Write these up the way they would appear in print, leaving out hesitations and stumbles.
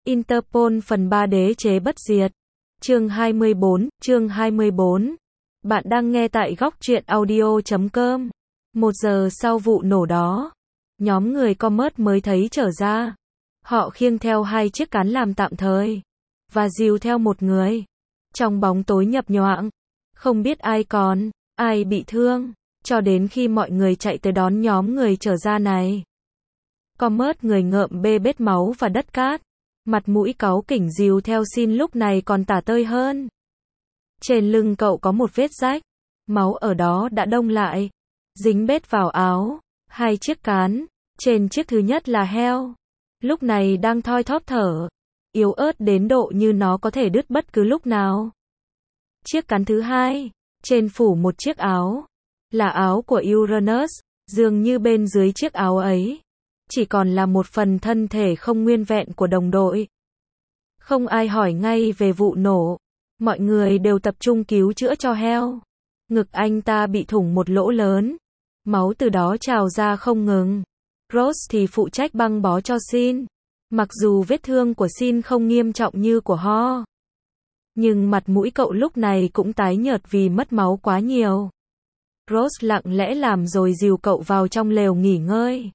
Interpol phần 3 đế chế bất diệt. Chương 24. Bạn đang nghe tại góc truyện audio.com. 1 giờ sau vụ nổ đó, nhóm người Comet mới thấy trở ra. Họ khiêng theo 2 chiếc cán làm tạm thời, và dìu theo một người. Trong bóng tối nhập nhoạng, không biết ai còn, ai bị thương, cho đến khi mọi người chạy tới đón nhóm người trở ra này. Comet người ngợm bê bết máu và đất cát, mặt mũi cáu kỉnh dìu theo Sin lúc này còn tả tơi hơn. Trên lưng cậu có một vết rách, máu ở đó đã đông lại, dính bết vào áo. 2 chiếc cán, trên chiếc thứ nhất là heo, lúc này đang thoi thóp thở, yếu ớt đến độ như nó có thể đứt bất cứ lúc nào. Chiếc cán thứ hai, trên phủ một chiếc áo, là áo của Uranus, dường như bên dưới chiếc áo ấy chỉ còn là một phần thân thể không nguyên vẹn của đồng đội. Không ai hỏi ngay về vụ nổ, mọi người đều tập trung cứu chữa cho heo. Ngực anh ta bị thủng một lỗ lớn, máu từ đó trào ra không ngừng. Rose thì phụ trách băng bó cho Sin. Mặc dù vết thương của Sin không nghiêm trọng như của Ho, nhưng mặt mũi cậu lúc này cũng tái nhợt vì mất máu quá nhiều. Rose lặng lẽ làm rồi dìu cậu vào trong lều nghỉ ngơi.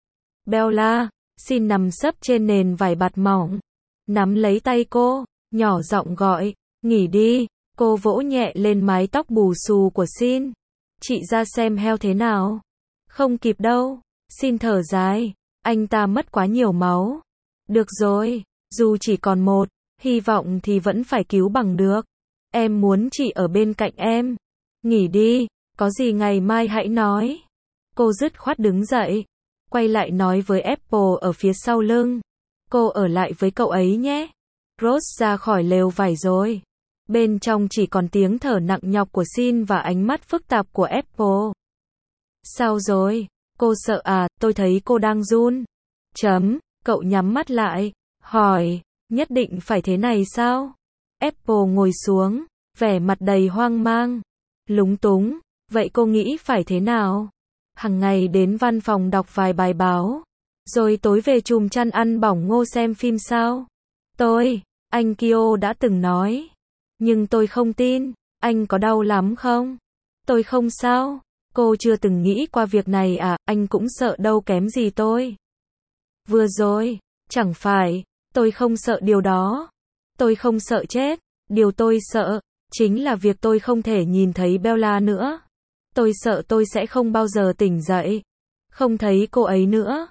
Bella, Sin nằm sấp trên nền vải bạt mỏng, nắm lấy tay cô, nhỏ giọng gọi, nghỉ đi. Cô vỗ nhẹ lên mái tóc bù xù của Sin. Chị ra xem heo thế nào. Không kịp đâu. Sin thở dài, anh ta mất quá nhiều máu. Được rồi, dù chỉ còn một, hy vọng thì vẫn phải cứu bằng được. Em muốn chị ở bên cạnh em. Nghỉ đi, có gì ngày mai hãy nói. Cô dứt khoát đứng dậy, quay lại nói với Apple ở phía sau lưng. Cô ở lại với cậu ấy nhé. Rose ra khỏi lều vải rồi. Bên trong chỉ còn tiếng thở nặng nhọc của Sin và ánh mắt phức tạp của Apple. Sao rồi? Cô sợ à? Tôi thấy cô đang run. Cậu nhắm mắt lại, hỏi, nhất định phải thế này sao? Apple ngồi xuống, vẻ mặt đầy hoang mang, lúng túng. Vậy cô nghĩ phải thế nào? Hằng ngày đến văn phòng đọc vài bài báo, rồi tối về chùm chăn ăn bỏng ngô xem phim sao? Anh Kyo đã từng nói. Nhưng tôi không tin. Anh có đau lắm không? Tôi không sao. Cô chưa từng nghĩ qua việc này à? Anh cũng sợ đâu kém gì tôi. Vừa rồi, chẳng phải, tôi không sợ điều đó. Tôi không sợ chết. Điều tôi sợ chính là việc tôi không thể nhìn thấy Bella nữa. Tôi sợ tôi sẽ không bao giờ tỉnh dậy, không thấy cô ấy nữa.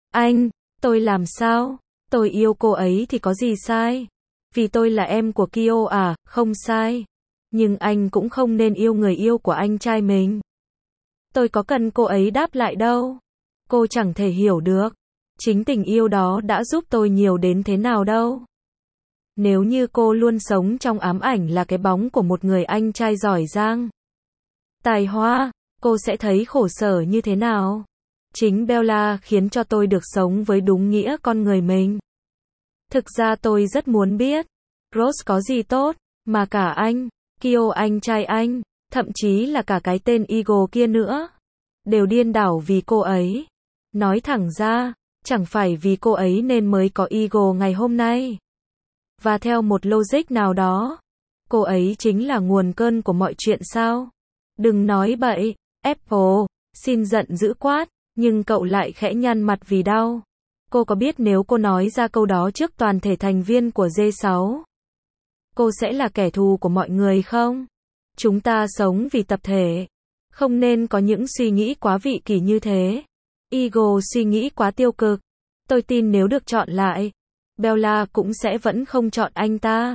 Tôi làm sao? Tôi yêu cô ấy thì có gì sai? Vì tôi là em của Kyo à? Không sai. Nhưng anh cũng không nên yêu người yêu của anh trai mình. Tôi có cần cô ấy đáp lại đâu. Cô chẳng thể hiểu được. Chính tình yêu đó đã giúp tôi nhiều đến thế nào đâu. Nếu như cô luôn sống trong ám ảnh là cái bóng của một người anh trai giỏi giang, tài hoa, cô sẽ thấy khổ sở như thế nào. Chính Bella khiến cho tôi được sống với đúng nghĩa con người mình. Thực ra tôi rất muốn biết, Rose có gì tốt, mà cả anh, Kyo anh trai anh, thậm chí là cả cái tên Eagle kia nữa, đều điên đảo vì cô ấy. Nói thẳng ra, chẳng phải vì cô ấy nên mới có Eagle ngày hôm nay. Và theo một logic nào đó, cô ấy chính là nguồn cơn của mọi chuyện sao? Đừng nói bậy, Apple. Xin giận dữ quát, nhưng cậu lại khẽ nhăn mặt vì đau. Cô có biết nếu cô nói ra câu đó trước toàn thể thành viên của G6, cô sẽ là kẻ thù của mọi người không? Chúng ta sống vì tập thể, không nên có những suy nghĩ quá vị kỷ như thế. Eagle suy nghĩ quá tiêu cực. Tôi tin nếu được chọn lại, Bella cũng sẽ vẫn không chọn anh ta.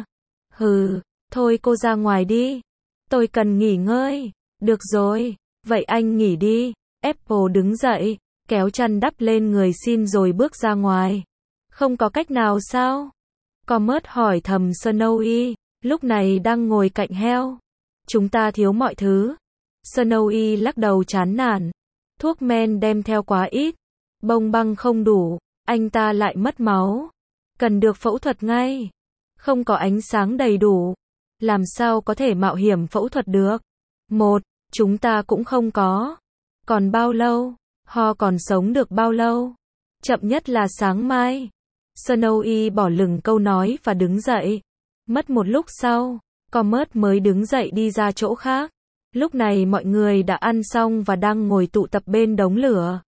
Thôi cô ra ngoài đi. Tôi cần nghỉ ngơi. Được rồi, vậy anh nghỉ đi. Apple đứng dậy, kéo chăn đắp lên người Sin rồi bước ra ngoài. Không có cách nào sao? Comet hỏi thầm Snowy, lúc này đang ngồi cạnh heo. Chúng ta thiếu mọi thứ. Snowy lắc đầu chán nản. Thuốc men đem theo quá ít. Bông băng không đủ. Anh ta lại mất máu. Cần được phẫu thuật ngay. Không có ánh sáng đầy đủ. Làm sao có thể mạo hiểm phẫu thuật được? Chúng ta cũng không có. Còn bao lâu? Ho còn sống được bao lâu? Chậm nhất là sáng mai. Snowy bỏ lửng câu nói và đứng dậy. Mất một lúc sau, Comet mới đứng dậy đi ra chỗ khác. Lúc này mọi người đã ăn xong và đang ngồi tụ tập bên đống lửa.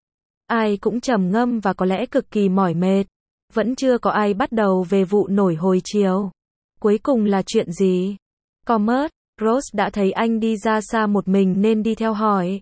Ai cũng trầm ngâm và có lẽ cực kỳ mỏi mệt. Vẫn chưa có ai bắt đầu về vụ nổi hồi chiều. Cuối cùng là chuyện gì? Comet, Rose đã thấy anh đi ra xa một mình nên đi theo hỏi.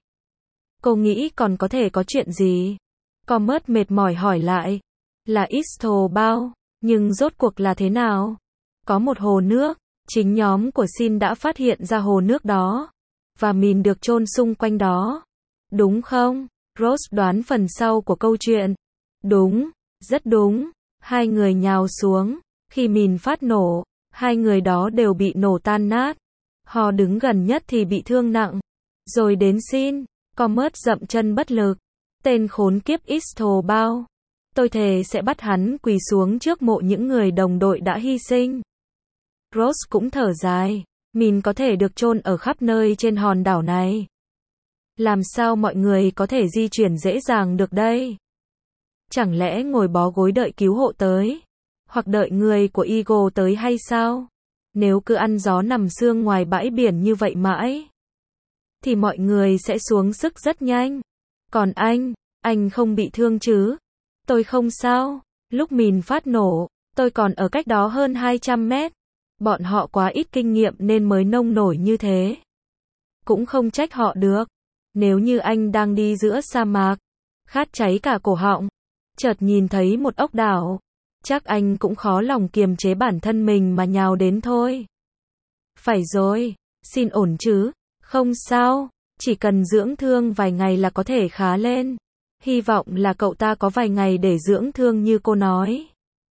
Cô nghĩ còn có thể có chuyện gì? Comet mệt mỏi hỏi lại. Là Istobal, nhưng rốt cuộc là thế nào? Có một hồ nước, chính nhóm của Sin đã phát hiện ra hồ nước đó. Và mìn được chôn xung quanh đó. Đúng không? Rose đoán phần sau của câu chuyện. Đúng, rất đúng. Hai người nhào xuống. Khi mìn phát nổ, hai người đó đều bị nổ tan nát. Họ đứng gần nhất thì bị thương nặng. Rồi đến Sin. Comet dậm chân bất lực. Tên khốn kiếp Istobal. Tôi thề sẽ bắt hắn quỳ xuống trước mộ những người đồng đội đã hy sinh. Rose cũng thở dài. Mìn có thể được chôn ở khắp nơi trên hòn đảo này. Làm sao mọi người có thể di chuyển dễ dàng được đây? Chẳng lẽ ngồi bó gối đợi cứu hộ tới? Hoặc đợi người của Eagle tới hay sao? Nếu cứ ăn gió nằm sương ngoài bãi biển như vậy mãi, thì mọi người sẽ xuống sức rất nhanh. Còn anh không bị thương chứ? Tôi không sao. Lúc mìn phát nổ, tôi còn ở cách đó hơn 200 mét. Bọn họ quá ít kinh nghiệm nên mới nông nổi như thế. Cũng không trách họ được. Nếu như anh đang đi giữa sa mạc, khát cháy cả cổ họng, chợt nhìn thấy một ốc đảo, chắc anh cũng khó lòng kiềm chế bản thân mình mà nhào đến thôi. Phải rồi, Sin ổn chứ? Không sao, chỉ cần dưỡng thương vài ngày là có thể khá lên. Hy vọng là cậu ta có vài ngày để dưỡng thương như cô nói.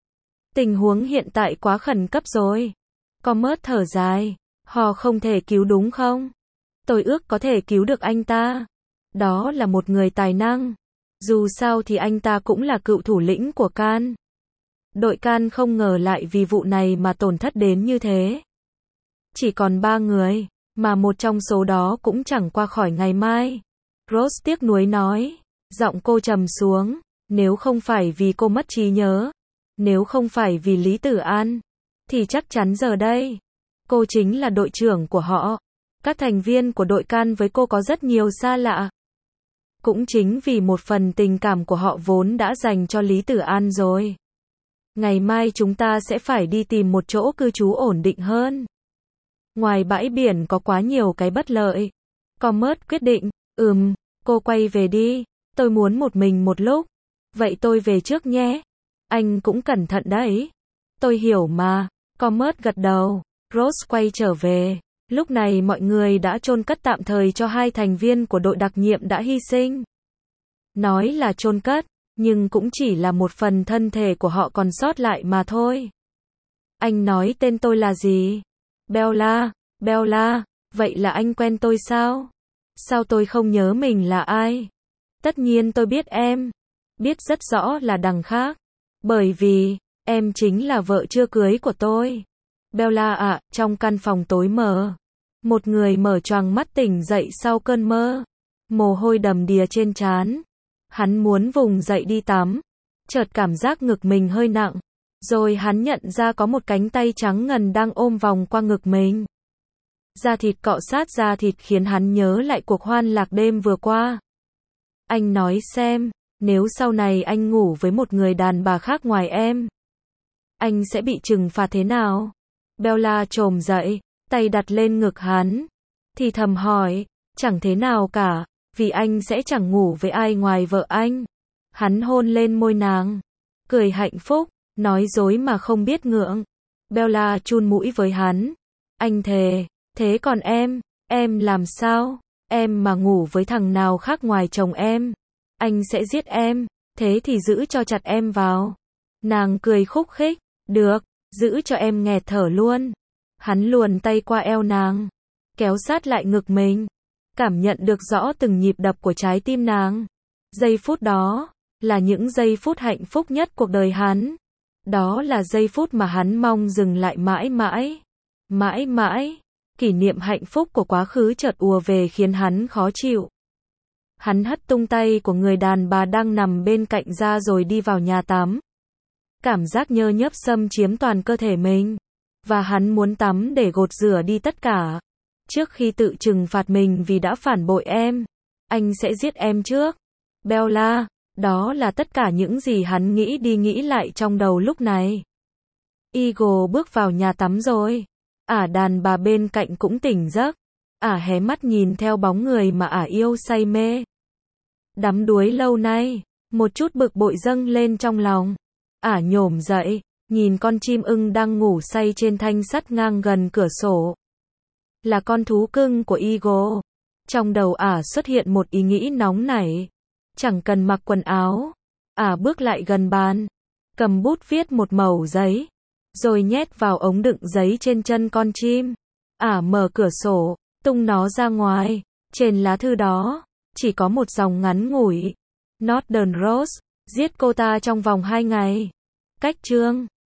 Tình huống hiện tại quá khẩn cấp rồi. Comet thở dài. Họ không thể cứu đúng không? Tôi ước có thể cứu được anh ta. Đó là một người tài năng. Dù sao thì anh ta cũng là cựu thủ lĩnh của Can. Đội Can không ngờ lại vì vụ này mà tổn thất đến như thế. Chỉ còn 3 người, mà một trong số đó cũng chẳng qua khỏi ngày mai. Rose tiếc nuối nói. Giọng cô trầm xuống. Nếu không phải vì cô mất trí nhớ, nếu không phải vì Lý Tử An, thì chắc chắn giờ đây, cô chính là đội trưởng của họ. Các thành viên của đội Can với cô có rất nhiều xa lạ. Cũng chính vì một phần tình cảm của họ vốn đã dành cho Lý Tử An rồi. Ngày mai chúng ta sẽ phải đi tìm một chỗ cư trú ổn định hơn. Ngoài bãi biển có quá nhiều cái bất lợi. Comet quyết định. Cô quay về đi. Tôi muốn một mình một lúc. Vậy tôi về trước nhé. Anh cũng cẩn thận đấy. Tôi hiểu mà. Comet gật đầu. Rose quay trở về. Lúc này mọi người đã chôn cất tạm thời cho 2 thành viên của đội đặc nhiệm đã hy sinh. Nói là chôn cất, nhưng cũng chỉ là một phần thân thể của họ còn sót lại mà thôi. Anh nói tên tôi là gì? Bella. Bella, vậy là anh quen tôi sao? Sao tôi không nhớ mình là ai? Tất nhiên tôi biết em. Biết rất rõ là đằng khác. Bởi vì, em chính là vợ chưa cưới của tôi. Bella ạ, trong căn phòng tối mờ. Một người mở choàng mắt tỉnh dậy sau cơn mơ. Mồ hôi đầm đìa trên trán. Hắn muốn vùng dậy đi tắm. Chợt cảm giác ngực mình hơi nặng. Rồi hắn nhận ra có một cánh tay trắng ngần đang ôm vòng qua ngực mình. Da thịt cọ sát da thịt khiến hắn nhớ lại cuộc hoan lạc đêm vừa qua. Anh nói xem, nếu sau này anh ngủ với một người đàn bà khác ngoài em, anh sẽ bị trừng phạt thế nào? Bella chồm dậy, tay đặt lên ngực hắn. Thì thầm hỏi, chẳng thế nào cả, vì anh sẽ chẳng ngủ với ai ngoài vợ anh. Hắn hôn lên môi nàng, cười hạnh phúc, nói dối mà không biết ngượng. Bella chun mũi với hắn. Anh thề, thế còn em làm sao? Em mà ngủ với thằng nào khác ngoài chồng em, anh sẽ giết em, thế thì giữ cho chặt em vào. Nàng cười khúc khích, được, giữ cho em nghẹt thở luôn. Hắn luồn tay qua eo nàng, kéo sát lại ngực mình, cảm nhận được rõ từng nhịp đập của trái tim nàng. Giây phút đó, là những giây phút hạnh phúc nhất cuộc đời hắn. Đó là giây phút mà hắn mong dừng lại mãi mãi. Mãi mãi. Kỷ niệm hạnh phúc của quá khứ chợt ùa về khiến hắn khó chịu. Hắn hất tung tay của người đàn bà đang nằm bên cạnh ra rồi đi vào nhà tắm. Cảm giác nhơ nhớp xâm chiếm toàn cơ thể mình. Và hắn muốn tắm để gột rửa đi tất cả. Trước khi tự trừng phạt mình vì đã phản bội em. Anh sẽ giết em trước. Bella. Đó là tất cả những gì hắn nghĩ đi nghĩ lại trong đầu lúc này. Eagle bước vào nhà tắm rồi. Đàn bà bên cạnh cũng tỉnh giấc. Hé mắt nhìn theo bóng người mà yêu say mê. Đắm đuối lâu nay. Một chút bực bội dâng lên trong lòng. Nhổm dậy, nhìn con chim ưng đang ngủ say trên thanh sắt ngang gần cửa sổ. Là con thú cưng của Eagle. Trong đầu xuất hiện một ý nghĩ nóng nảy. Chẳng cần mặc quần áo. Bước lại gần bàn. Cầm bút viết một mẩu giấy. Rồi nhét vào ống đựng giấy trên chân con chim. Mở cửa sổ, tung nó ra ngoài. Trên lá thư đó, chỉ có một dòng ngắn ngủi. Northern Rose, giết cô ta trong vòng 2 ngày. Cách chương